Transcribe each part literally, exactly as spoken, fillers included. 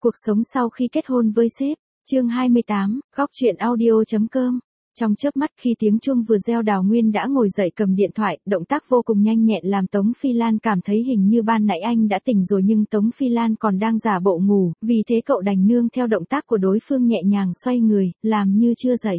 Cuộc sống sau khi kết hôn với sếp, chương hai mươi tám, góc chuyện audio.com. Trong chớp mắt khi tiếng chuông vừa reo, Đào Nguyên đã ngồi dậy cầm điện thoại, động tác vô cùng nhanh nhẹn làm Tống Phi Lan cảm thấy hình như ban nãy anh đã tỉnh rồi nhưng Tống Phi Lan còn đang giả bộ ngủ, vì thế cậu đành nương theo động tác của đối phương nhẹ nhàng xoay người, làm như chưa dậy.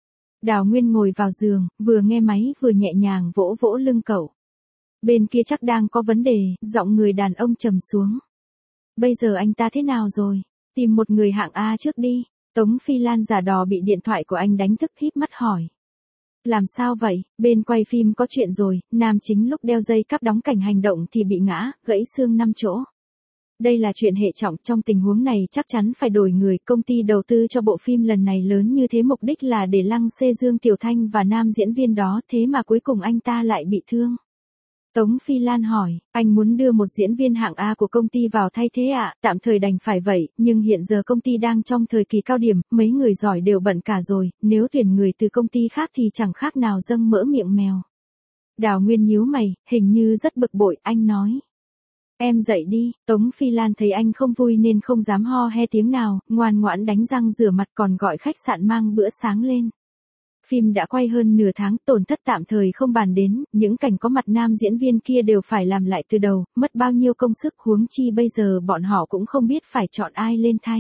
Đào Nguyên ngồi vào giường, vừa nghe máy vừa nhẹ nhàng vỗ vỗ lưng cậu. Bên kia chắc đang có vấn đề, giọng người đàn ông trầm xuống. Bây giờ anh ta thế nào rồi? Tìm một người hạng A trước đi. Tống Phi Lan giả đò bị điện thoại của anh đánh thức híp mắt hỏi. Làm sao vậy? Bên quay phim có chuyện rồi, nam chính lúc đeo dây cáp đóng cảnh hành động thì bị ngã, gãy xương năm chỗ. Đây là chuyện hệ trọng, trong tình huống này chắc chắn phải đổi người. Công ty đầu tư cho bộ phim lần này lớn như thế mục đích là để lăng xê Dương Tiểu Thanh và nam diễn viên đó, thế mà cuối cùng anh ta lại bị thương. Tống Phi Lan hỏi, anh muốn đưa một diễn viên hạng A của công ty vào thay thế ạ? À? Tạm thời đành phải vậy, nhưng hiện giờ công ty đang trong thời kỳ cao điểm, mấy người giỏi đều bận cả rồi, nếu tuyển người từ công ty khác thì chẳng khác nào dâng mỡ miệng mèo. Đào Nguyên nhíu mày, hình như rất bực bội, anh nói. Em dậy đi. Tống Phi Lan thấy anh không vui nên không dám ho he tiếng nào, ngoan ngoãn đánh răng rửa mặt còn gọi khách sạn mang bữa sáng lên. Phim đã quay hơn nửa tháng, tổn thất tạm thời không bàn đến, những cảnh có mặt nam diễn viên kia đều phải làm lại từ đầu, mất bao nhiêu công sức, huống chi bây giờ bọn họ cũng không biết phải chọn ai lên thay.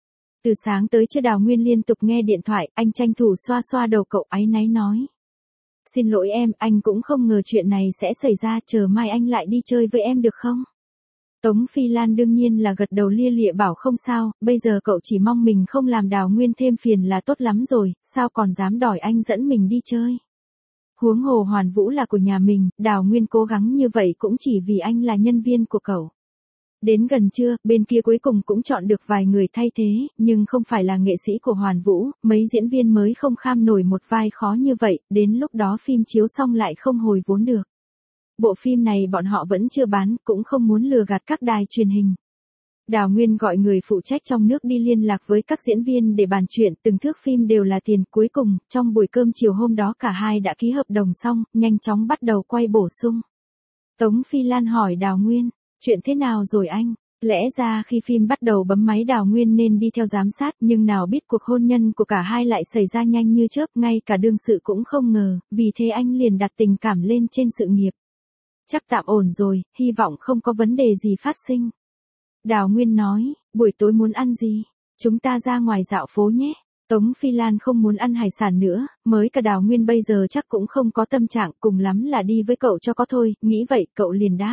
Từ sáng tới trưa Đào Nguyên liên tục nghe điện thoại, anh tranh thủ xoa xoa đầu cậu, áy náy nói. Xin lỗi em, anh cũng không ngờ chuyện này sẽ xảy ra, chờ mai anh lại đi chơi với em được không? Tống Phi Lan đương nhiên là gật đầu lia lịa bảo không sao, bây giờ cậu chỉ mong mình không làm Đào Nguyên thêm phiền là tốt lắm rồi, sao còn dám đòi anh dẫn mình đi chơi. Huống hồ Hoàn Vũ là của nhà mình, Đào Nguyên cố gắng như vậy cũng chỉ vì anh là nhân viên của cậu. Đến gần trưa, bên kia cuối cùng cũng chọn được vài người thay thế, nhưng không phải là nghệ sĩ của Hoàn Vũ, mấy diễn viên mới không kham nổi một vai khó như vậy, đến lúc đó phim chiếu xong lại không hồi vốn được. Bộ phim này bọn họ vẫn chưa bán, cũng không muốn lừa gạt các đài truyền hình. Đào Nguyên gọi người phụ trách trong nước đi liên lạc với các diễn viên để bàn chuyện, từng thước phim đều là tiền. Cuối cùng, trong buổi cơm chiều hôm đó cả hai đã ký hợp đồng xong, nhanh chóng bắt đầu quay bổ sung. Tống Phi Lan hỏi Đào Nguyên, chuyện thế nào rồi anh? Lẽ ra khi phim bắt đầu bấm máy Đào Nguyên nên đi theo giám sát, nhưng nào biết cuộc hôn nhân của cả hai lại xảy ra nhanh như chớp, ngay cả đương sự cũng không ngờ, vì thế anh liền đặt tình cảm lên trên sự nghiệp. Chắc tạm ổn rồi, hy vọng không có vấn đề gì phát sinh. Đào Nguyên nói, buổi tối muốn ăn gì? Chúng ta ra ngoài dạo phố nhé. Tống Phi Lan không muốn ăn hải sản nữa, mới cả Đào Nguyên bây giờ chắc cũng không có tâm trạng, cùng lắm là đi với cậu cho có thôi, nghĩ vậy cậu liền đáp.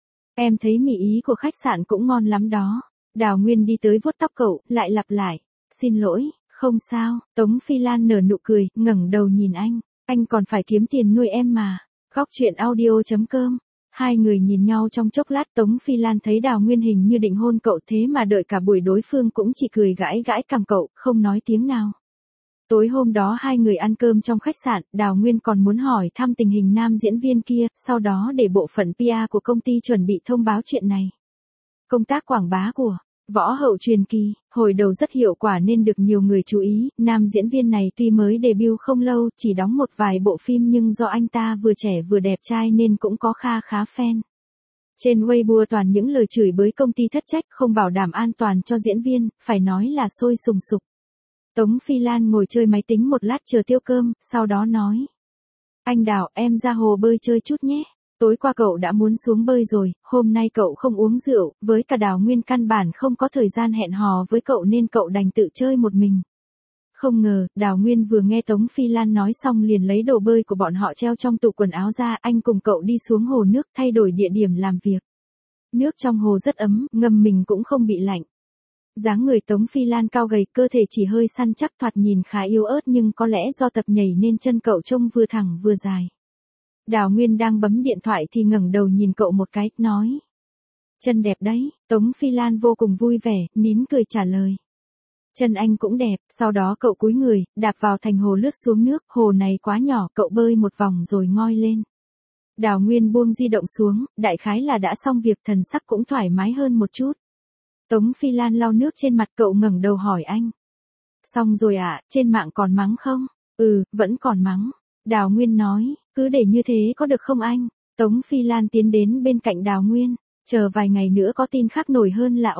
Em thấy mì ý của khách sạn cũng ngon lắm đó. Đào Nguyên đi tới vuốt tóc cậu, lại lặp lại. Xin lỗi, không sao. Tống Phi Lan nở nụ cười, ngẩng đầu nhìn anh. Anh còn phải kiếm tiền nuôi em mà. Góc chuyện audio.com. Hai người nhìn nhau trong chốc lát, Tống Phi Lan thấy Đào Nguyên hình như định hôn cậu, thế mà đợi cả buổi đối phương cũng chỉ cười gãi gãi cằm cậu, không nói tiếng nào. Tối hôm đó hai người ăn cơm trong khách sạn, Đào Nguyên còn muốn hỏi thăm tình hình nam diễn viên kia, sau đó để bộ phận pê e của công ty chuẩn bị thông báo chuyện này. Công tác quảng bá của Võ Hậu Truyền Kỳ, hồi đầu rất hiệu quả nên được nhiều người chú ý, nam diễn viên này tuy mới debut không lâu, chỉ đóng một vài bộ phim nhưng do anh ta vừa trẻ vừa đẹp trai nên cũng có kha khá fan. Trên Weibo toàn những lời chửi bới công ty thất trách, không bảo đảm an toàn cho diễn viên, phải nói là sôi sùng sục. Tống Phi Lan ngồi chơi máy tính một lát chờ tiêu cơm, sau đó nói. Anh Đào, em ra hồ bơi chơi chút nhé. Tối qua cậu đã muốn xuống bơi rồi, hôm nay cậu không uống rượu, với cả Đào Nguyên căn bản không có thời gian hẹn hò với cậu nên cậu đành tự chơi một mình. Không ngờ, Đào Nguyên vừa nghe Tống Phi Lan nói xong liền lấy đồ bơi của bọn họ treo trong tủ quần áo ra, anh cùng cậu đi xuống hồ nước thay đổi địa điểm làm việc. Nước trong hồ rất ấm, ngâm mình cũng không bị lạnh. Dáng người Tống Phi Lan cao gầy, cơ thể chỉ hơi săn chắc, thoạt nhìn khá yếu ớt nhưng có lẽ do tập nhảy nên chân cậu trông vừa thẳng vừa dài. Đào Nguyên đang bấm điện thoại thì ngẩng đầu nhìn cậu một cái, nói. Chân đẹp đấy. Tống Phi Lan vô cùng vui vẻ, nín cười trả lời. Chân anh cũng đẹp. Sau đó cậu cúi người, đạp vào thành hồ lướt xuống nước, hồ này quá nhỏ, cậu bơi một vòng rồi ngoi lên. Đào Nguyên buông di động xuống, đại khái là đã xong việc, thần sắc cũng thoải mái hơn một chút. Tống Phi Lan lau nước trên mặt, cậu ngẩng đầu hỏi anh. Xong rồi ạ, à, trên mạng còn mắng không? Ừ, vẫn còn mắng. Đào Nguyên nói, cứ để như thế có được không anh? Tống Phi Lan tiến đến bên cạnh Đào Nguyên, chờ vài ngày nữa có tin khác nổi hơn là ổn.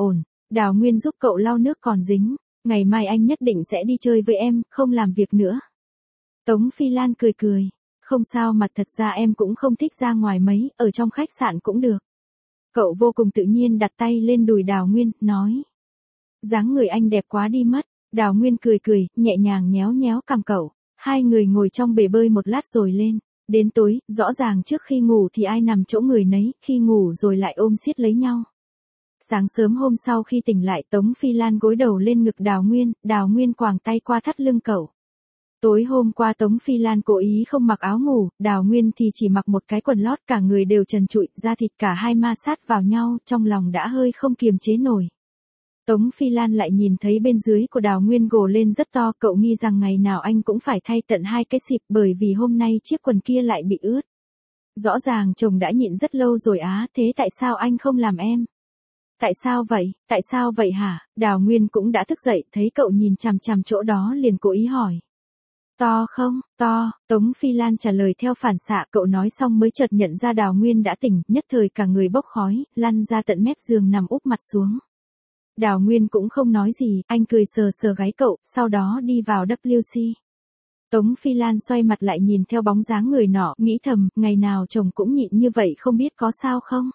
Đào Nguyên giúp cậu lau nước còn dính. Ngày mai anh nhất định sẽ đi chơi với em, không làm việc nữa. Tống Phi Lan cười cười. Không sao mà thật ra em cũng không thích ra ngoài mấy, ở trong khách sạn cũng được. Cậu vô cùng tự nhiên đặt tay lên đùi Đào Nguyên, nói. Dáng người anh đẹp quá đi mất. Đào Nguyên cười cười, nhẹ nhàng nhéo nhéo cằm cậu. Hai người ngồi trong bể bơi một lát rồi lên. Đến tối, rõ ràng trước khi ngủ thì ai nằm chỗ người nấy, khi ngủ rồi lại ôm siết lấy nhau. Sáng sớm hôm sau khi tỉnh lại, Tống Phi Lan gối đầu lên ngực Đào Nguyên, Đào Nguyên quàng tay qua thắt lưng cậu. Tối hôm qua Tống Phi Lan cố ý không mặc áo ngủ, Đào Nguyên thì chỉ mặc một cái quần lót, cả người đều trần trụi, da thịt cả hai ma sát vào nhau, trong lòng đã hơi không kiềm chế nổi. Tống Phi Lan lại nhìn thấy bên dưới của Đào Nguyên gồ lên rất to, cậu nghi rằng ngày nào anh cũng phải thay tận hai cái xịp bởi vì hôm nay chiếc quần kia lại bị ướt. Rõ ràng chồng đã nhịn rất lâu rồi á, thế tại sao anh không làm em? Tại sao vậy, tại sao vậy hả? Đào Nguyên cũng đã thức dậy, thấy cậu nhìn chằm chằm chỗ đó liền cố ý hỏi. To không, to, Tống Phi Lan trả lời theo phản xạ, cậu nói xong mới chợt nhận ra Đào Nguyên đã tỉnh, nhất thời cả người bốc khói, lăn ra tận mép giường nằm úp mặt xuống. Đào Nguyên cũng không nói gì, anh cười sờ sờ gáy cậu, sau đó đi vào vê kép xê. Tống Phi Lan xoay mặt lại nhìn theo bóng dáng người nọ, nghĩ thầm, ngày nào chồng cũng nhịn như vậy không biết có sao không?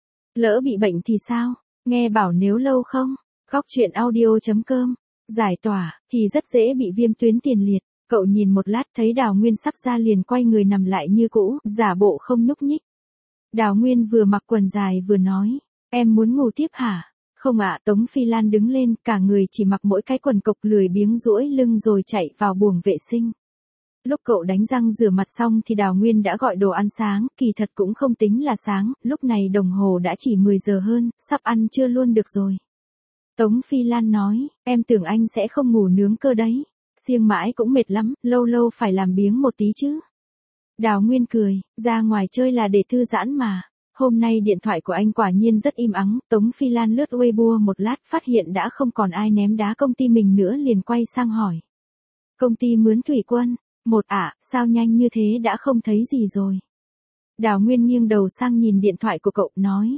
Lỡ bị bệnh thì sao? Nghe bảo nếu lâu không? Góc truyện audio chấm com. Giải tỏa, thì rất dễ bị viêm tuyến tiền liệt. Cậu nhìn một lát thấy Đào Nguyên sắp ra liền quay người nằm lại như cũ, giả bộ không nhúc nhích. Đào Nguyên vừa mặc quần dài vừa nói, em muốn ngủ tiếp hả? Không ạ, Tống Phi Lan đứng lên, cả người chỉ mặc mỗi cái quần cộc lười biếng duỗi lưng rồi chạy vào buồng vệ sinh. Lúc cậu đánh răng rửa mặt xong thì Đào Nguyên đã gọi đồ ăn sáng, kỳ thật cũng không tính là sáng, lúc này đồng hồ đã chỉ mười giờ hơn, sắp ăn trưa luôn được rồi. Tống Phi Lan nói, em tưởng anh sẽ không ngủ nướng cơ đấy. Siêng mãi cũng mệt lắm, lâu lâu phải làm biếng một tí chứ. Đào Nguyên cười, ra ngoài chơi là để thư giãn mà. Hôm nay điện thoại của anh quả nhiên rất im ắng, Tống Phi Lan lướt Weibo một lát phát hiện đã không còn ai ném đá công ty mình nữa liền quay sang hỏi. Công ty mướn thủy quân, một ạ, à, sao nhanh như thế đã không thấy gì rồi. Đào Nguyên nghiêng đầu sang nhìn điện thoại của cậu, nói.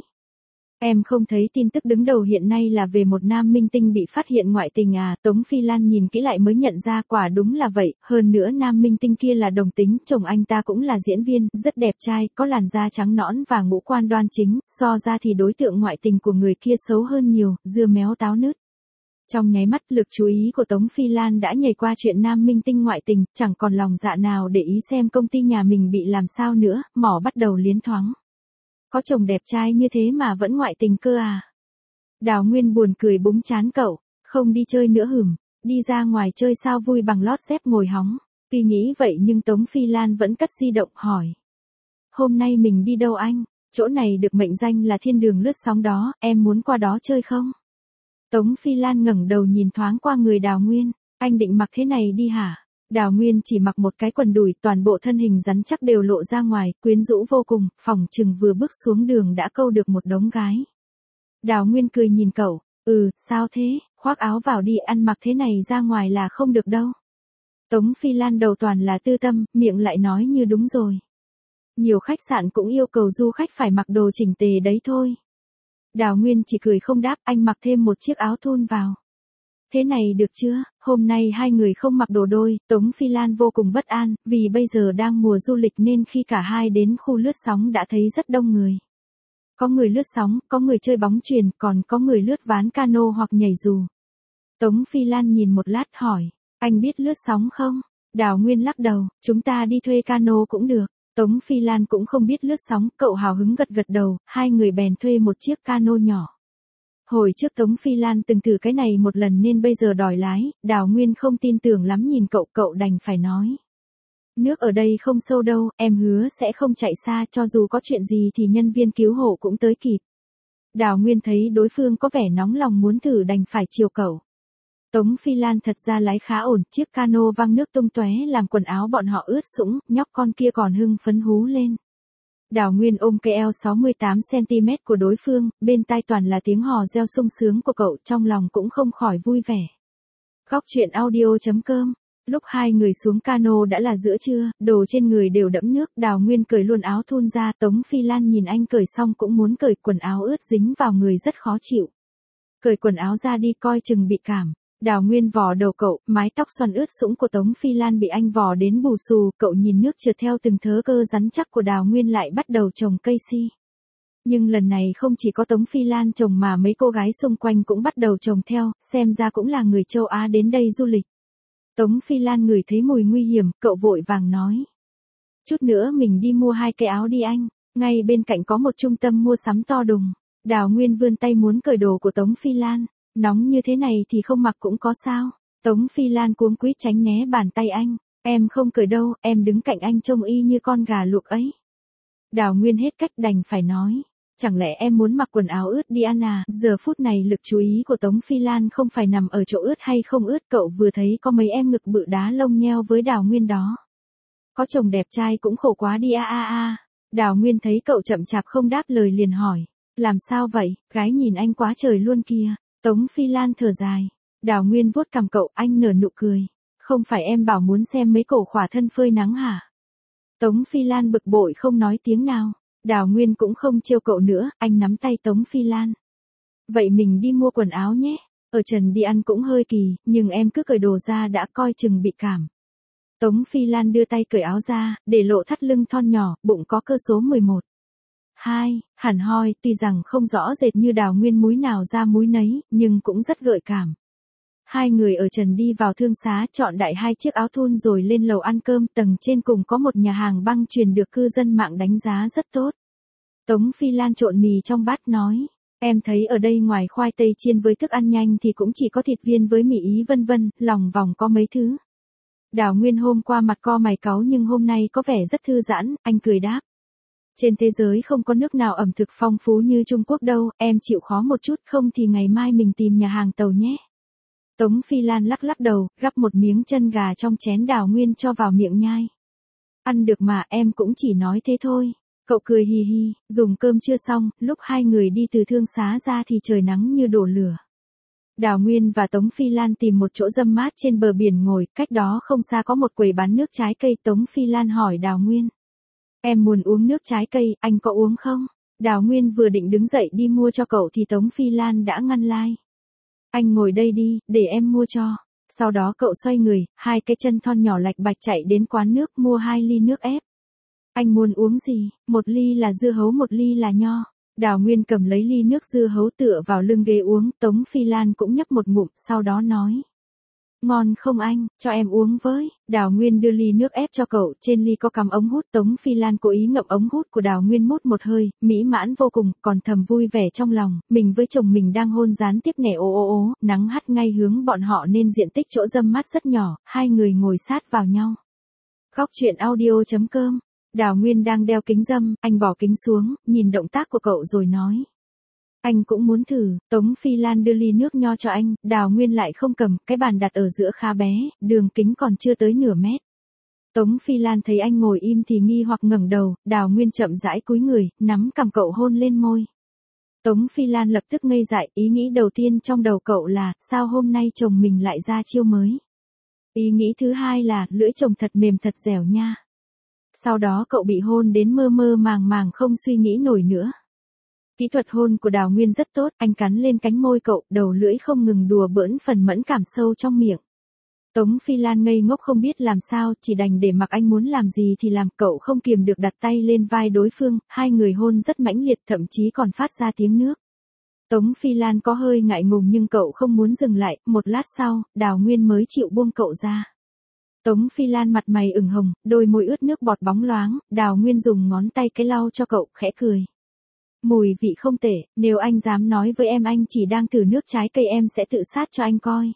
Em không thấy tin tức đứng đầu hiện nay là về một nam minh tinh bị phát hiện ngoại tình à? Tống Phi Lan nhìn kỹ lại mới nhận ra quả đúng là vậy, hơn nữa nam minh tinh kia là đồng tính, chồng anh ta cũng là diễn viên, rất đẹp trai, có làn da trắng nõn và ngũ quan đoan chính, so ra thì đối tượng ngoại tình của người kia xấu hơn nhiều, dưa méo táo nứt. Trong nháy mắt lực chú ý của Tống Phi Lan đã nhảy qua chuyện nam minh tinh ngoại tình, chẳng còn lòng dạ nào để ý xem công ty nhà mình bị làm sao nữa, mỏ bắt đầu liến thoáng. Có chồng đẹp trai như thế mà vẫn ngoại tình cơ à? Đào Nguyên buồn cười búng trán cậu, không đi chơi nữa hửm, đi ra ngoài chơi sao vui bằng lót dép ngồi hóng. Tuy nghĩ vậy nhưng Tống Phi Lan vẫn cất di động hỏi. Hôm nay mình đi đâu anh? Chỗ này được mệnh danh là thiên đường lướt sóng đó, em muốn qua đó chơi không? Tống Phi Lan ngẩng đầu nhìn thoáng qua người Đào Nguyên, anh định mặc thế này đi hả? Đào Nguyên chỉ mặc một cái quần đùi, toàn bộ thân hình rắn chắc đều lộ ra ngoài, quyến rũ vô cùng, phỏng chừng vừa bước xuống đường đã câu được một đống gái. Đào Nguyên cười nhìn cậu, ừ, sao thế, khoác áo vào đi, ăn mặc thế này ra ngoài là không được đâu. Tống Phi Lan đầu toàn là tư tâm, miệng lại nói như đúng rồi. Nhiều khách sạn cũng yêu cầu du khách phải mặc đồ chỉnh tề đấy thôi. Đào Nguyên chỉ cười không đáp, anh mặc thêm một chiếc áo thun vào. Thế này được chưa, hôm nay hai người không mặc đồ đôi, Tống Phi Lan vô cùng bất an, vì bây giờ đang mùa du lịch nên khi cả hai đến khu lướt sóng đã thấy rất đông người. Có người lướt sóng, có người chơi bóng chuyền, còn có người lướt ván cano hoặc nhảy dù. Tống Phi Lan nhìn một lát hỏi, anh biết lướt sóng không? Đào Nguyên lắc đầu, chúng ta đi thuê cano cũng được. Tống Phi Lan cũng không biết lướt sóng, cậu hào hứng gật gật đầu, hai người bèn thuê một chiếc cano nhỏ. Hồi trước Tống Phi Lan từng thử cái này một lần nên bây giờ đòi lái, Đào Nguyên không tin tưởng lắm nhìn cậu, cậu đành phải nói. Nước ở đây không sâu đâu, em hứa sẽ không chạy xa, cho dù có chuyện gì thì nhân viên cứu hộ cũng tới kịp. Đào Nguyên thấy đối phương có vẻ nóng lòng muốn thử đành phải chiều cậu. Tống Phi Lan thật ra lái khá ổn, chiếc cano văng nước tung tóe làm quần áo bọn họ ướt sũng, nhóc con kia còn hưng phấn hú lên. Đào Nguyên ôm cái eo sáu mươi tám xăng ti mét của đối phương, bên tai toàn là tiếng hò reo sung sướng của cậu, trong lòng cũng không khỏi vui vẻ. Góc truyện audio chấm com. Lúc hai người xuống cano đã là giữa trưa, đồ trên người đều đẫm nước, Đào Nguyên cởi luôn áo thun ra, Tống Phi Lan nhìn anh cởi xong cũng muốn cởi, quần áo ướt dính vào người rất khó chịu. Cởi quần áo ra đi coi chừng bị cảm. Đào Nguyên vò đầu cậu, mái tóc xoăn ướt sũng của Tống Phi Lan bị anh vò đến bù xù, cậu nhìn nước trượt theo từng thớ cơ rắn chắc của Đào Nguyên lại bắt đầu trồng cây si. Nhưng lần này không chỉ có Tống Phi Lan trồng mà mấy cô gái xung quanh cũng bắt đầu trồng theo, xem ra cũng là người châu Á đến đây du lịch. Tống Phi Lan ngửi thấy mùi nguy hiểm, cậu vội vàng nói. Chút nữa mình đi mua hai cái áo đi anh, ngay bên cạnh có một trung tâm mua sắm to đùng. Đào Nguyên vươn tay muốn cởi đồ của Tống Phi Lan, nóng như thế này thì không mặc cũng có sao. Tống Phi Lan cuống quýt tránh né bàn tay anh, em không cởi đâu, em đứng cạnh anh trông y như con gà luộc ấy. Đào Nguyên hết cách đành phải nói. Chẳng lẽ em muốn mặc quần áo ướt đi ăn à? Giờ phút này lực chú ý của Tống Phi Lan không phải nằm ở chỗ ướt hay không ướt, cậu vừa thấy có mấy em ngực bự đá lông nheo với Đào Nguyên đó. Có chồng đẹp trai cũng khổ quá đi a a a. Đào Nguyên thấy cậu chậm chạp không đáp lời liền hỏi. Làm sao vậy, gái nhìn anh quá trời luôn kìa. Tống Phi Lan thở dài. Đào Nguyên vuốt cằm cậu, anh nở nụ cười. Không phải em bảo muốn xem mấy cổ khỏa thân phơi nắng hả? Tống Phi Lan bực bội không nói tiếng nào. Đào Nguyên cũng không trêu cậu nữa, anh nắm tay Tống Phi Lan. Vậy mình đi mua quần áo nhé, ở trần đi ăn cũng hơi kỳ, nhưng em cứ cởi đồ ra đã coi chừng bị cảm. Tống Phi Lan đưa tay cởi áo ra, để lộ thắt lưng thon nhỏ, bụng có cơ số mười một. hai, hẳn hoi, tuy rằng không rõ rệt như Đào Nguyên múi nào ra múi nấy, nhưng cũng rất gợi cảm. Hai người ở trần đi vào thương xá chọn đại hai chiếc áo thun rồi lên lầu ăn cơm, tầng trên cùng có một nhà hàng băng chuyền được cư dân mạng đánh giá rất tốt. Tống Phi Lan trộn mì trong bát nói, em thấy ở đây ngoài khoai tây chiên với thức ăn nhanh thì cũng chỉ có thịt viên với mì ý vân vân, lòng vòng có mấy thứ. Đào Nguyên hôm qua mặt co mày cáu nhưng hôm nay có vẻ rất thư giãn, anh cười đáp. Trên thế giới không có nước nào ẩm thực phong phú như Trung Quốc đâu, em chịu khó một chút không thì ngày mai mình tìm nhà hàng tàu nhé. Tống Phi Lan lắc lắc đầu, gắp một miếng chân gà trong chén Đào Nguyên cho vào miệng nhai. Ăn được mà, em cũng chỉ nói thế thôi. Cậu cười hì hì, dùng cơm chưa xong, lúc hai người đi từ thương xá ra thì trời nắng như đổ lửa. Đào Nguyên và Tống Phi Lan tìm một chỗ râm mát trên bờ biển ngồi, cách đó không xa có một quầy bán nước trái cây. Tống Phi Lan hỏi Đào Nguyên. Em muốn uống nước trái cây, anh có uống không? Đào Nguyên vừa định đứng dậy đi mua cho cậu thì Tống Phi Lan đã ngăn lai. Anh ngồi đây đi, để em mua cho. Sau đó cậu xoay người, hai cái chân thon nhỏ lạch bạch chạy đến quán nước mua hai ly nước ép. Anh muốn uống gì? Một ly là dưa hấu, một ly là nho. Đào Nguyên cầm lấy ly nước dưa hấu tựa vào lưng ghế uống, Tống Phi Lan cũng nhấp một ngụm, sau đó nói. Ngon không anh, cho em uống với. Đào Nguyên đưa ly nước ép cho cậu, trên ly có cắm ống hút. Tống Phi Lan cố ý ngậm ống hút của Đào Nguyên mút một hơi, mỹ mãn vô cùng, còn thầm vui vẻ trong lòng, mình với chồng mình đang hôn gián tiếp nẻ ố ố ố, nắng hắt ngay hướng bọn họ nên diện tích chỗ râm mát rất nhỏ, hai người ngồi sát vào nhau. Góc truyện audio chấm com. Đào Nguyên đang đeo kính râm, anh bỏ kính xuống, nhìn động tác của cậu rồi nói. Anh cũng muốn thử. Tống Phi Lan đưa ly nước nho cho anh, Đào Nguyên lại không cầm, cái bàn đặt ở giữa khá bé, đường kính còn chưa tới nửa mét. Tống Phi Lan thấy anh ngồi im thì nghi hoặc ngẩng đầu, Đào Nguyên chậm rãi cúi người, nắm cằm cậu hôn lên môi. Tống Phi Lan lập tức ngây dại, ý nghĩ đầu tiên trong đầu cậu là, sao hôm nay chồng mình lại ra chiêu mới. Ý nghĩ thứ hai là, lưỡi chồng thật mềm thật dẻo nha. Sau đó cậu bị hôn đến mơ mơ màng màng không suy nghĩ nổi nữa. Kỹ thuật hôn của Đào Nguyên rất tốt, anh cắn lên cánh môi cậu, đầu lưỡi không ngừng đùa bỡn phần mẫn cảm sâu trong miệng. Tống Phi Lan ngây ngốc không biết làm sao, chỉ đành để mặc anh muốn làm gì thì làm, cậu không kiềm được đặt tay lên vai đối phương, hai người hôn rất mãnh liệt thậm chí còn phát ra tiếng nước. Tống Phi Lan có hơi ngại ngùng nhưng cậu không muốn dừng lại, một lát sau, Đào Nguyên mới chịu buông cậu ra. Tống Phi Lan mặt mày ửng hồng, đôi môi ướt nước bọt bóng loáng, Đào Nguyên dùng ngón tay cái lau cho cậu, khẽ cười. Mùi vị không tệ, nếu anh dám nói với em anh chỉ đang thử nước trái cây em sẽ tự sát cho anh coi.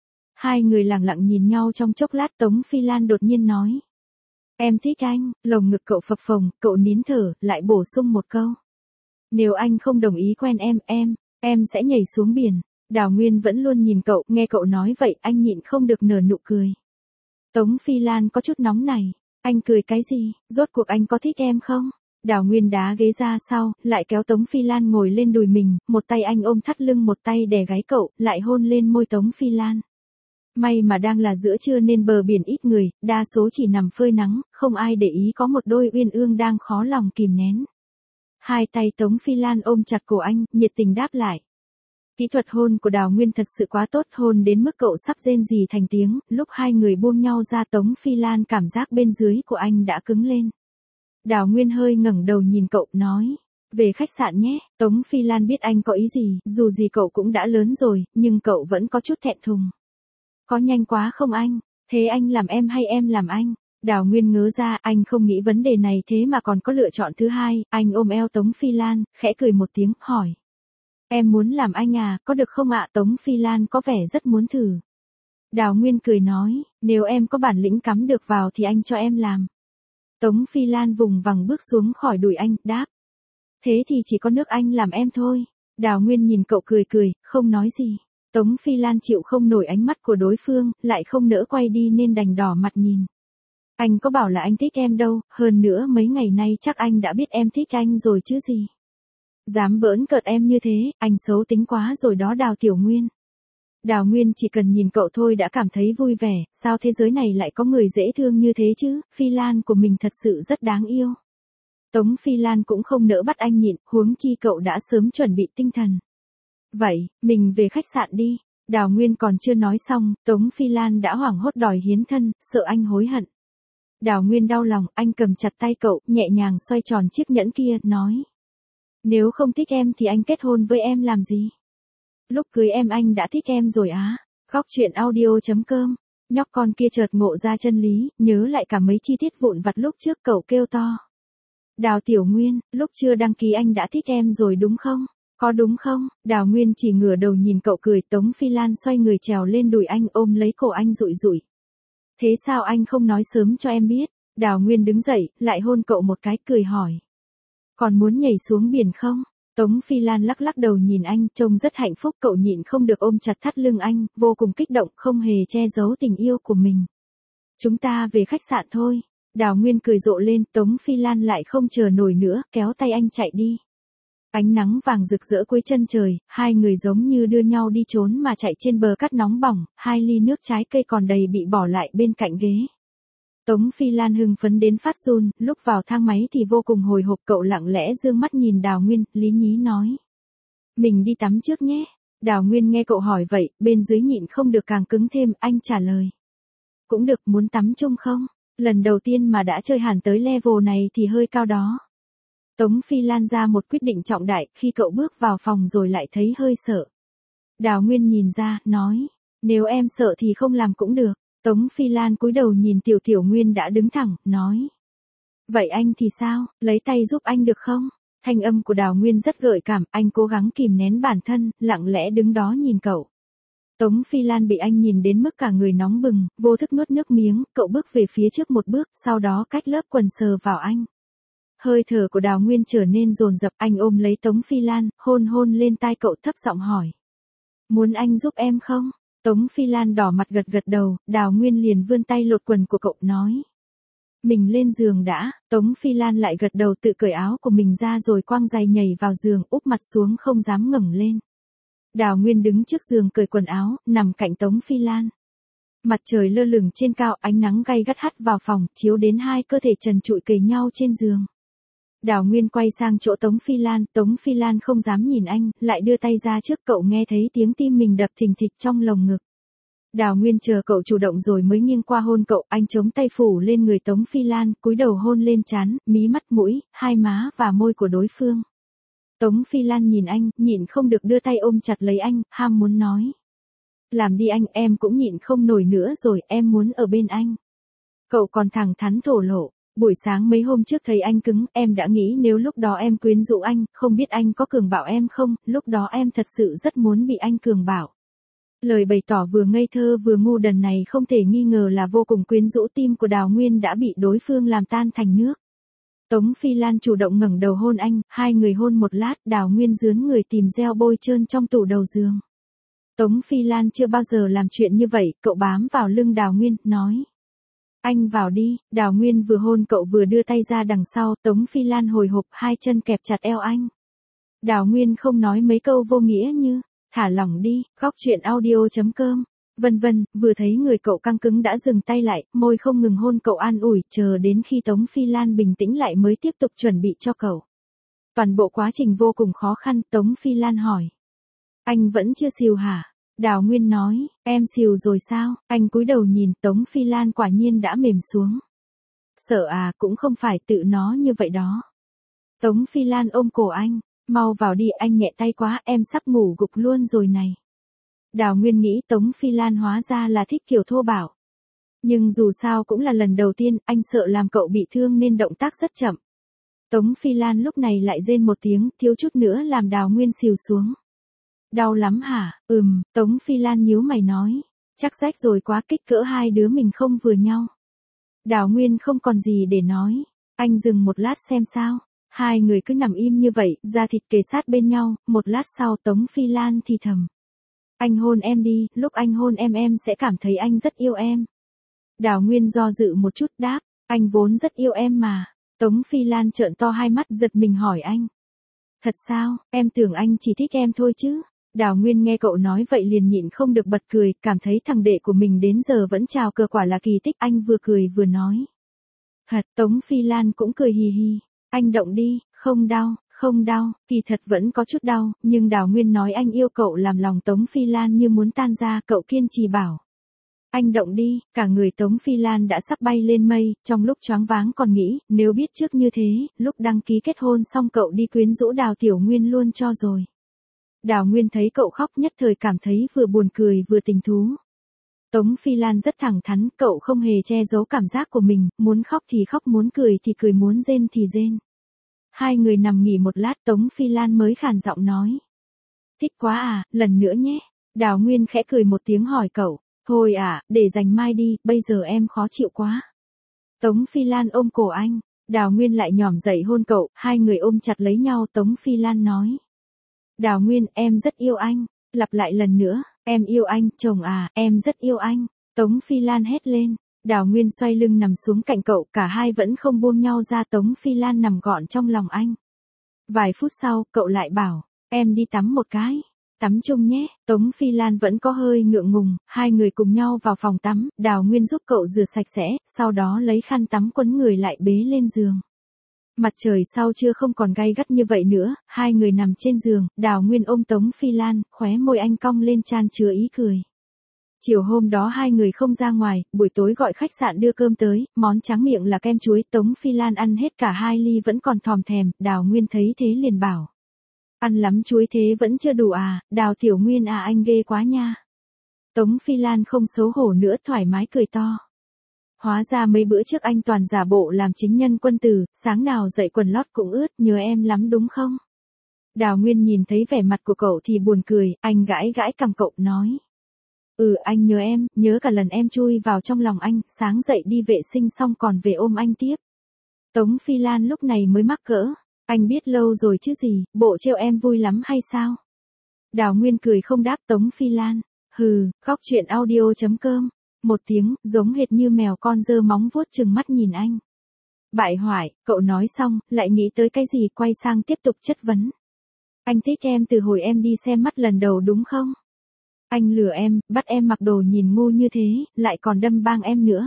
Hai người lặng lặng nhìn nhau trong chốc lát. Tống Phi Lan đột nhiên nói. Em thích anh, lồng ngực cậu phập phồng, cậu nín thở, lại bổ sung một câu. Nếu anh không đồng ý quen em, em, em sẽ nhảy xuống biển. Đào Nguyên vẫn luôn nhìn cậu, nghe cậu nói vậy, anh nhịn không được nở nụ cười. Tống Phi Lan có chút nóng này. Anh cười cái gì, rốt cuộc anh có thích em không? Đào Nguyên đá ghế ra sau, lại kéo Tống Phi Lan ngồi lên đùi mình, một tay anh ôm thắt lưng một tay đè gáy cậu, lại hôn lên môi Tống Phi Lan. May mà đang là giữa trưa nên bờ biển ít người, đa số chỉ nằm phơi nắng, không ai để ý có một đôi uyên ương đang khó lòng kìm nén. Hai tay Tống Phi Lan ôm chặt cổ anh, nhiệt tình đáp lại. Kỹ thuật hôn của Đào Nguyên thật sự quá tốt, hôn đến mức cậu sắp rên rỉ thành tiếng, lúc hai người buông nhau ra Tống Phi Lan cảm giác bên dưới của anh đã cứng lên. Đào Nguyên hơi ngẩng đầu nhìn cậu, nói, về khách sạn nhé. Tống Phi Lan biết anh có ý gì, dù gì cậu cũng đã lớn rồi, nhưng cậu vẫn có chút thẹn thùng. Có nhanh quá không anh? Thế anh làm em hay em làm anh? Đào Nguyên ngớ ra, anh không nghĩ vấn đề này thế mà còn có lựa chọn thứ hai, anh ôm eo Tống Phi Lan, khẽ cười một tiếng, hỏi. Em muốn làm anh à, có được không ạ? Tống Phi Lan có vẻ rất muốn thử. Đào Nguyên cười nói, nếu em có bản lĩnh cắm được vào thì anh cho em làm. Tống Phi Lan vùng vằng bước xuống khỏi đùi anh, đáp. Thế thì chỉ có nước anh làm em thôi. Đào Nguyên nhìn cậu cười cười, không nói gì. Tống Phi Lan chịu không nổi ánh mắt của đối phương, lại không nỡ quay đi nên đành đỏ mặt nhìn. Anh có bảo là anh thích em đâu, hơn nữa mấy ngày nay chắc anh đã biết em thích anh rồi chứ gì. Dám bỡn cợt em như thế, anh xấu tính quá rồi đó Đào Tiểu Nguyên. Đào Nguyên chỉ cần nhìn cậu thôi đã cảm thấy vui vẻ, sao thế giới này lại có người dễ thương như thế chứ, Phi Lan của mình thật sự rất đáng yêu. Tống Phi Lan cũng không nỡ bắt anh nhịn, huống chi cậu đã sớm chuẩn bị tinh thần. Vậy, mình về khách sạn đi. Đào Nguyên còn chưa nói xong, Tống Phi Lan đã hoảng hốt đòi hiến thân, sợ anh hối hận. Đào Nguyên đau lòng, anh cầm chặt tay cậu, nhẹ nhàng xoay tròn chiếc nhẫn kia, nói. Nếu không thích em thì anh kết hôn với em làm gì? Lúc cưới em anh đã thích em rồi á. Góc truyện audio chấm com. Nhóc con kia chợt ngộ ra chân lý, nhớ lại cả mấy chi tiết vụn vặt lúc trước, cậu kêu to. Đào Tiểu Nguyên, lúc chưa đăng ký anh đã thích em rồi đúng không? Có đúng không? Đào Nguyên chỉ ngửa đầu nhìn cậu cười. Tống Phi Lan xoay người trèo lên đùi anh, ôm lấy cổ anh dụi dụi. Thế sao anh không nói sớm cho em biết? Đào Nguyên đứng dậy, lại hôn cậu một cái, cười hỏi. Còn muốn nhảy xuống biển không? Tống Phi Lan lắc lắc đầu nhìn anh, trông rất hạnh phúc, cậu nhịn không được ôm chặt thắt lưng anh, vô cùng kích động, không hề che giấu tình yêu của mình. Chúng ta về khách sạn thôi. Đào Nguyên cười rộ lên, Tống Phi Lan lại không chờ nổi nữa, kéo tay anh chạy đi. Ánh nắng vàng rực rỡ cuối chân trời, hai người giống như đưa nhau đi trốn mà chạy trên bờ cát nóng bỏng, hai ly nước trái cây còn đầy bị bỏ lại bên cạnh ghế. Tống Phi Lan hưng phấn đến phát run, lúc vào thang máy thì vô cùng hồi hộp, cậu lặng lẽ dương mắt nhìn Đào Nguyên, lý nhí nói. Mình đi tắm trước nhé. Đào Nguyên nghe cậu hỏi vậy, bên dưới nhịn không được càng cứng thêm, anh trả lời. Cũng được, muốn tắm chung không? Lần đầu tiên mà đã chơi hẳn tới level này thì hơi cao đó. Tống Phi Lan ra một quyết định trọng đại, khi cậu bước vào phòng rồi lại thấy hơi sợ. Đào Nguyên nhìn ra, nói. Nếu em sợ thì không làm cũng được. Tống Phi Lan cúi đầu nhìn Tiểu Tiểu Nguyên đã đứng thẳng, nói. Vậy anh thì sao, lấy tay giúp anh được không? Thanh âm của Đào Nguyên rất gợi cảm, anh cố gắng kìm nén bản thân, lặng lẽ đứng đó nhìn cậu. Tống Phi Lan bị anh nhìn đến mức cả người nóng bừng, vô thức nuốt nước miếng, cậu bước về phía trước một bước, sau đó cách lớp quần sờ vào anh. Hơi thở của Đào Nguyên trở nên dồn dập, anh ôm lấy Tống Phi Lan, hôn hôn lên tai cậu, thấp giọng hỏi. Muốn anh giúp em không? Tống Phi Lan đỏ mặt gật gật đầu, Đào Nguyên liền vươn tay lột quần của cậu, nói. Mình lên giường đã. Tống Phi Lan lại gật đầu, tự cởi áo của mình ra rồi quang giày nhảy vào giường, úp mặt xuống không dám ngẩng lên. Đào Nguyên đứng trước giường cởi quần áo, nằm cạnh Tống Phi Lan. Mặt trời lơ lửng trên cao, ánh nắng gay gắt hắt vào phòng, chiếu đến hai cơ thể trần trụi kề nhau trên giường. Đào Nguyên quay sang chỗ Tống Phi Lan, Tống Phi Lan không dám nhìn anh, lại đưa tay ra trước, cậu nghe thấy tiếng tim mình đập thình thịch trong lồng ngực. Đào Nguyên chờ cậu chủ động rồi mới nghiêng qua hôn cậu, anh chống tay phủ lên người Tống Phi Lan, cúi đầu hôn lên trán, mí mắt, mũi, hai má và môi của đối phương. Tống Phi Lan nhìn anh, nhịn không được đưa tay ôm chặt lấy anh, ham muốn nói. Làm đi anh, em cũng nhịn không nổi nữa rồi, em muốn ở bên anh. Cậu còn thẳng thắn thổ lộ. Buổi sáng mấy hôm trước thấy anh cứng, em đã nghĩ nếu lúc đó em quyến rũ anh, không biết anh có cường bạo em không, lúc đó em thật sự rất muốn bị anh cường bạo. Lời bày tỏ vừa ngây thơ vừa ngu đần này không thể nghi ngờ là vô cùng quyến rũ, tim của Đào Nguyên đã bị đối phương làm tan thành nước. Tống Phi Lan chủ động ngẩng đầu hôn anh, hai người hôn một lát, Đào Nguyên rướn người tìm gel bôi trơn trong tủ đầu giường. Tống Phi Lan chưa bao giờ làm chuyện như vậy, cậu bám vào lưng Đào Nguyên, nói. Anh vào đi. Đào Nguyên vừa hôn cậu vừa đưa tay ra đằng sau, Tống Phi Lan hồi hộp, hai chân kẹp chặt eo anh. Đào Nguyên không nói mấy câu vô nghĩa như, thả lỏng đi, góc truyện audio chấm com, vân vân, vừa thấy người cậu căng cứng đã dừng tay lại, môi không ngừng hôn cậu an ủi, chờ đến khi Tống Phi Lan bình tĩnh lại mới tiếp tục chuẩn bị cho cậu. Toàn bộ quá trình vô cùng khó khăn, Tống Phi Lan hỏi. Anh vẫn chưa xìu hả? Đào Nguyên nói, em xìu rồi sao? Anh cúi đầu nhìn, Tống Phi Lan quả nhiên đã mềm xuống. Sợ à, cũng không phải tự nó như vậy đó. Tống Phi Lan ôm cổ anh, mau vào đi, anh nhẹ tay quá, em sắp ngủ gục luôn rồi này. Đào Nguyên nghĩ Tống Phi Lan hóa ra là thích kiểu thô bạo. Nhưng dù sao cũng là lần đầu tiên, anh sợ làm cậu bị thương nên động tác rất chậm. Tống Phi Lan lúc này lại rên một tiếng, thiếu chút nữa làm Đào Nguyên xìu xuống. Đau lắm hả? Ừm, Tống Phi Lan nhíu mày nói. Chắc rách rồi quá, kích cỡ hai đứa mình không vừa nhau. Đào Nguyên không còn gì để nói. Anh dừng một lát xem sao. Hai người cứ nằm im như vậy, da thịt kề sát bên nhau, một lát sau Tống Phi Lan thì thầm. Anh hôn em đi, lúc anh hôn em em sẽ cảm thấy anh rất yêu em. Đào Nguyên do dự một chút đáp, anh vốn rất yêu em mà. Tống Phi Lan trợn to hai mắt giật mình hỏi anh. Thật sao, em tưởng anh chỉ thích em thôi chứ. Đào Nguyên nghe cậu nói vậy liền nhịn không được bật cười, cảm thấy thằng đệ của mình đến giờ vẫn chào cờ quả là kỳ tích, anh vừa cười vừa nói. Thật, Tống Phi Lan cũng cười hì hì. Anh động đi, không đau, không đau, kỳ thật vẫn có chút đau, nhưng Đào Nguyên nói anh yêu cậu làm lòng Tống Phi Lan như muốn tan ra, cậu kiên trì bảo. Anh động đi, cả người Tống Phi Lan đã sắp bay lên mây, trong lúc choáng váng còn nghĩ, nếu biết trước như thế, lúc đăng ký kết hôn xong cậu đi quyến rũ Đào Tiểu Nguyên luôn cho rồi. Đào Nguyên thấy cậu khóc nhất thời cảm thấy vừa buồn cười vừa tình thú. Tống Phi Lan rất thẳng thắn, cậu không hề che giấu cảm giác của mình, muốn khóc thì khóc, muốn cười thì cười, muốn rên thì rên. Hai người nằm nghỉ một lát, Tống Phi Lan mới khàn giọng nói. Thích quá à, lần nữa nhé. Đào Nguyên khẽ cười một tiếng hỏi cậu. Thôi à, để dành mai đi, bây giờ em khó chịu quá. Tống Phi Lan ôm cổ anh, Đào Nguyên lại nhỏm dậy hôn cậu, hai người ôm chặt lấy nhau. Tống Phi Lan nói. Đào Nguyên, em rất yêu anh. Lặp lại lần nữa, em yêu anh, chồng à, em rất yêu anh. Tống Phi Lan hét lên. Đào Nguyên xoay lưng nằm xuống cạnh cậu, cả hai vẫn không buông nhau ra. Tống Phi Lan nằm gọn trong lòng anh. Vài phút sau, cậu lại bảo, em đi tắm một cái. Tắm chung nhé. Tống Phi Lan vẫn có hơi ngượng ngùng, hai người cùng nhau vào phòng tắm, Đào Nguyên giúp cậu rửa sạch sẽ, sau đó lấy khăn tắm quấn người lại bế lên giường. Mặt trời sau trưa không còn gay gắt như vậy nữa, hai người nằm trên giường, Đào Nguyên ôm Tống Phi Lan, khóe môi anh cong lên tràn chứa ý cười. Chiều hôm đó hai người không ra ngoài, buổi tối gọi khách sạn đưa cơm tới, món tráng miệng là kem chuối, Tống Phi Lan ăn hết cả hai ly vẫn còn thòm thèm, Đào Nguyên thấy thế liền bảo. Ăn lắm chuối thế vẫn chưa đủ à, Đào Tiểu Nguyên à, anh ghê quá nha. Tống Phi Lan không xấu hổ nữa, thoải mái cười to. Hóa ra mấy bữa trước anh toàn giả bộ làm chính nhân quân tử, sáng nào dậy quần lót cũng ướt, nhớ em lắm đúng không? Đào Nguyên nhìn thấy vẻ mặt của cậu thì buồn cười, anh gãi gãi cằm cậu nói. Ừ, anh nhớ em, nhớ cả lần em chui vào trong lòng anh, sáng dậy đi vệ sinh xong còn về ôm anh tiếp. Tống Phi Lan lúc này mới mắc cỡ. Anh biết lâu rồi chứ gì, bộ trêu em vui lắm hay sao? Đào Nguyên cười không đáp. Tống Phi Lan. Hừ, khóc chuyện audio chấm com. Một tiếng, giống hệt như mèo con giơ móng vuốt trừng mắt nhìn anh. Bại hoại, cậu nói xong, lại nghĩ tới cái gì, quay sang tiếp tục chất vấn. Anh thích em từ hồi em đi xem mắt lần đầu đúng không? Anh lừa em, bắt em mặc đồ nhìn ngu như thế, lại còn đâm bang em nữa.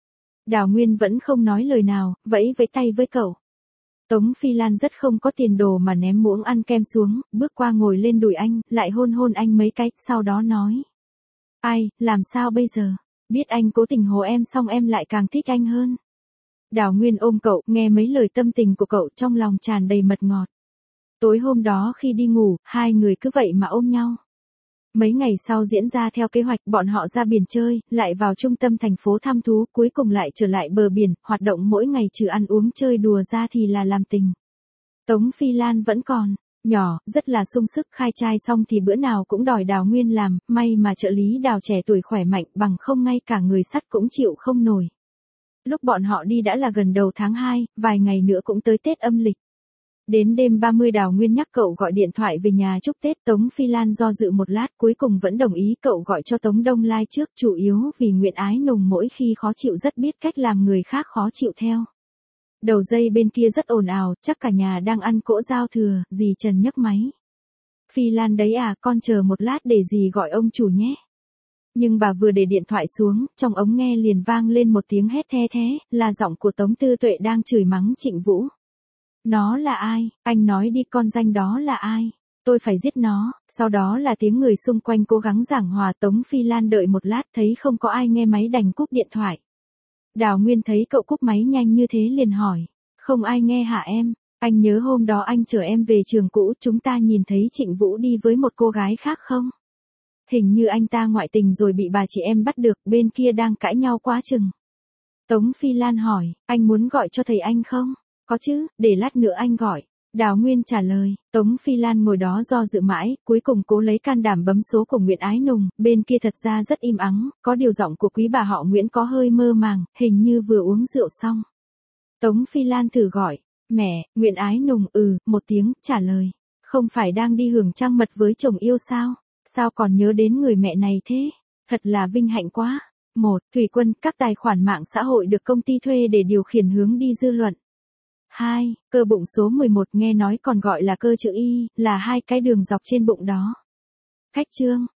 Đào Nguyên vẫn không nói lời nào, vẫy vẫy tay với cậu. Tống Phi Lan rất không có tiền đồ mà ném muỗng ăn kem xuống, bước qua ngồi lên đùi anh, lại hôn hôn anh mấy cái, sau đó nói. Ai, làm sao bây giờ? Biết anh cố tình hố em xong em lại càng thích anh hơn. Đào Nguyên ôm cậu, nghe mấy lời tâm tình của cậu trong lòng tràn đầy mật ngọt. Tối hôm đó khi đi ngủ, hai người cứ vậy mà ôm nhau. Mấy ngày sau diễn ra theo kế hoạch, bọn họ ra biển chơi, lại vào trung tâm thành phố thăm thú, cuối cùng lại trở lại bờ biển, hoạt động mỗi ngày trừ ăn uống chơi đùa ra thì là làm tình. Tống Phi Lan vẫn còn nhỏ, rất là sung sức, khai trai xong thì bữa nào cũng đòi Đào Nguyên làm, may mà trợ lý Đào trẻ tuổi khỏe mạnh, bằng không ngay cả người sắt cũng chịu không nổi. Lúc bọn họ đi đã là gần đầu tháng hai, vài ngày nữa cũng tới Tết âm lịch. Đến đêm ba mươi Đào Nguyên nhắc cậu gọi điện thoại về nhà chúc Tết. Tống Phi Lan do dự một lát cuối cùng vẫn đồng ý, cậu gọi cho Tống Đông Lai trước, chủ yếu vì nguyện ái nùng mỗi khi khó chịu rất biết cách làm người khác khó chịu theo. Đầu dây bên kia rất ồn ào, chắc cả nhà đang ăn cỗ giao thừa, dì Trần nhấc máy. Phi Lan đấy à, con chờ một lát để dì gọi ông chủ nhé. Nhưng bà vừa để điện thoại xuống, trong ống nghe liền vang lên một tiếng hét the thế, là giọng của Tống Tư Tuệ đang chửi mắng Trịnh Vũ. Nó là ai? Anh nói đi, con danh đó là ai? Tôi phải giết nó, sau đó là tiếng người xung quanh cố gắng giảng hòa. Tống Phi Lan đợi một lát thấy không có ai nghe máy đành cúp điện thoại. Đào Nguyên thấy cậu cúp máy nhanh như thế liền hỏi. Không ai nghe hả em? Anh nhớ hôm đó anh chở em về trường cũ, chúng ta nhìn thấy Trịnh Vũ đi với một cô gái khác không? Hình như anh ta ngoại tình rồi bị bà chị em bắt được, bên kia đang cãi nhau quá chừng. Tống Phi Lan hỏi, anh muốn gọi cho thầy anh không? Có chứ, để lát nữa anh gọi. Đào Nguyên trả lời. Tống Phi Lan ngồi đó do dự mãi, cuối cùng cố lấy can đảm bấm số của Nguyễn Ái Nùng. Bên kia thật ra rất im ắng, có điều giọng của quý bà họ Nguyễn có hơi mơ màng, hình như vừa uống rượu xong. Tống Phi Lan thử gọi. Mẹ, Nguyễn Ái Nùng. Ừ, một tiếng, trả lời. Không phải đang đi hưởng trăng mật với chồng yêu sao? Sao còn nhớ đến người mẹ này thế? Thật là vinh hạnh quá. Một, Thủy Quân, các tài khoản mạng xã hội được công ty thuê để điều khiển hướng đi dư luận. Hai, cơ bụng số mười một, nghe nói còn gọi là cơ chữ Y, là hai cái đường dọc trên bụng đó. Khách trương,